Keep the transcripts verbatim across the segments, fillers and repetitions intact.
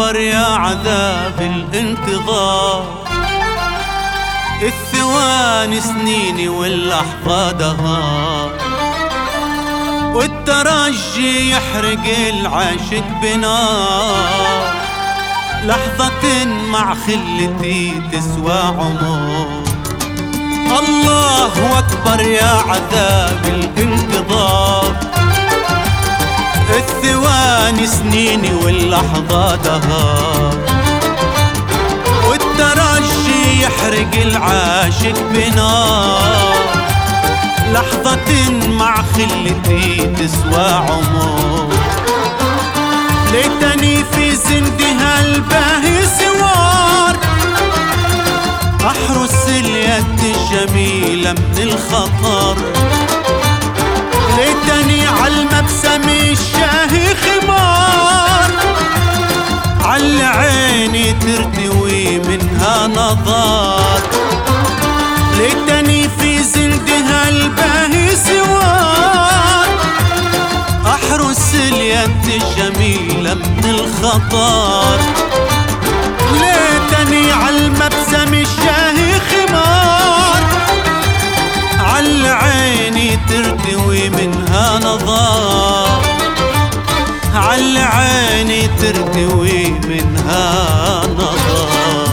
واكبر يا عذاب الانتظار، الثواني سنيني واللحظة دهار، والترجي يحرق العاشق بنار، لحظة مع خلتي تسوى عمر. الله أكبر يا عذاب الانتظار، الثواني سنيني واللحظة دهار، والترجي يحرق العاشق بنار، لحظة مع خلتي تسوى عمر. ليتني في زندها الباهي سوار، أحرس اليد الجميلة من الخطر، ليتني عالمبسم الشاهي خمار، عل عيني ترتوي منها نظر. ليتني في زندها الباهي سوار، أحرس اليد الجميلة من الخطر، ليتني عالمبسم الشاهي خمار، عل عيني ترتوي منها نظر، عل عيني ترتوي منها نظر.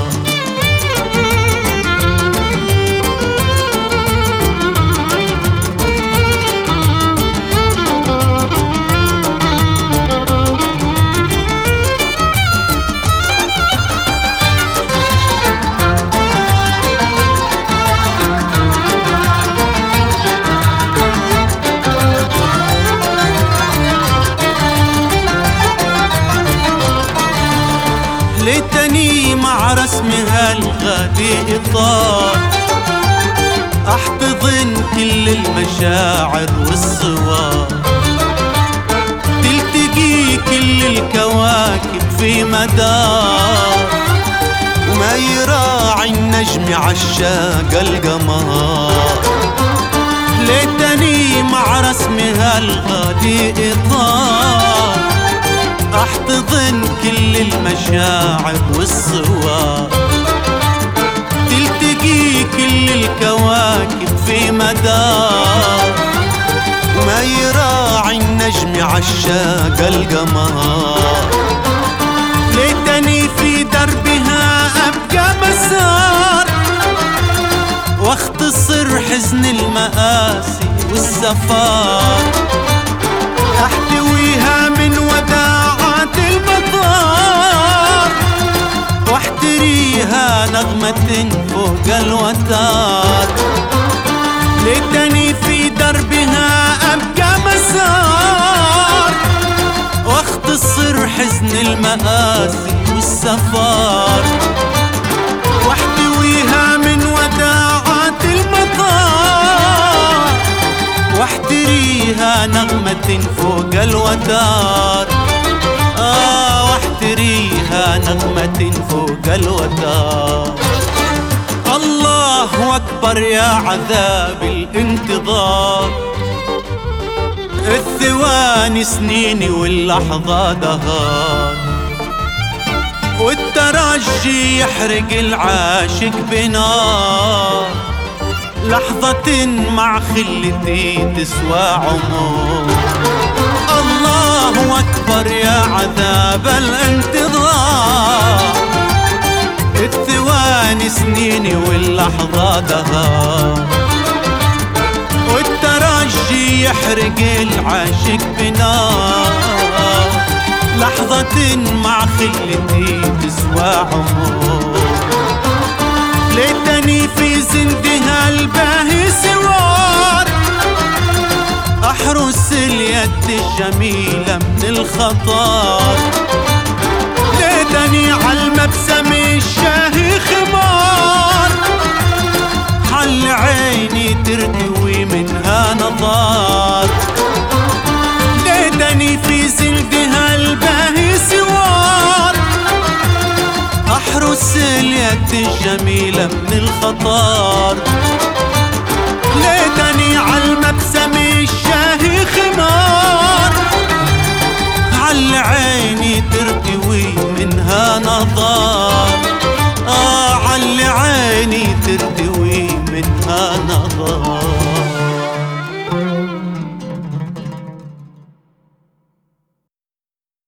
ليتني مع رسمها الغالي إطار، أحتضن كل المشاعر والصور، تلتقي كل الكواكب في مدار، وما يراعي النجم عشاق القمر. ليتني مع رسمها الغالي إطار، أحتضن كل المشاعر والصور، تلتقي كل الكواكب في مدار، وما يراعي النجم عشاق القمر. ليتني في دربها أبقى مسار، واختصر حزن المآسي والسفار، أحتويها من وداعات المطار، واحتريها نغمة فوق الوتار. ليتني في دربها أبقى مسار، واختصر حزن المآسي والسفار، واحتويها من وداعات المطار، واحتريها نغمة فوق الوتار. آه واحتريها نغمة فوق الوتار. الله أكبر يا عذاب الانتظار، الثواني سنيني واللحظة دهار، والترجي يحرق العاشق بنار، لحظة مع خلتي تسوى عمر. الله أكبر يا عذاب الانتظار، الثواني سنيني واللحظة دهار، والترجي يحرق العاشق بنار، لحظة مع خلتي تسوى عمر. ليتني في زندها الباهي سوار، أحرس اليد الجميلة من الخطر، ليتني عالمبسم الشاهي خمار، حل عيني ترتوي منها نظر. ليتني في زندها الباهي سوار، أحرس اليد الجميلة من الخطر، ليتني عالمبسم الشاهي خمار، عل عيني ترتوي منها عني تردي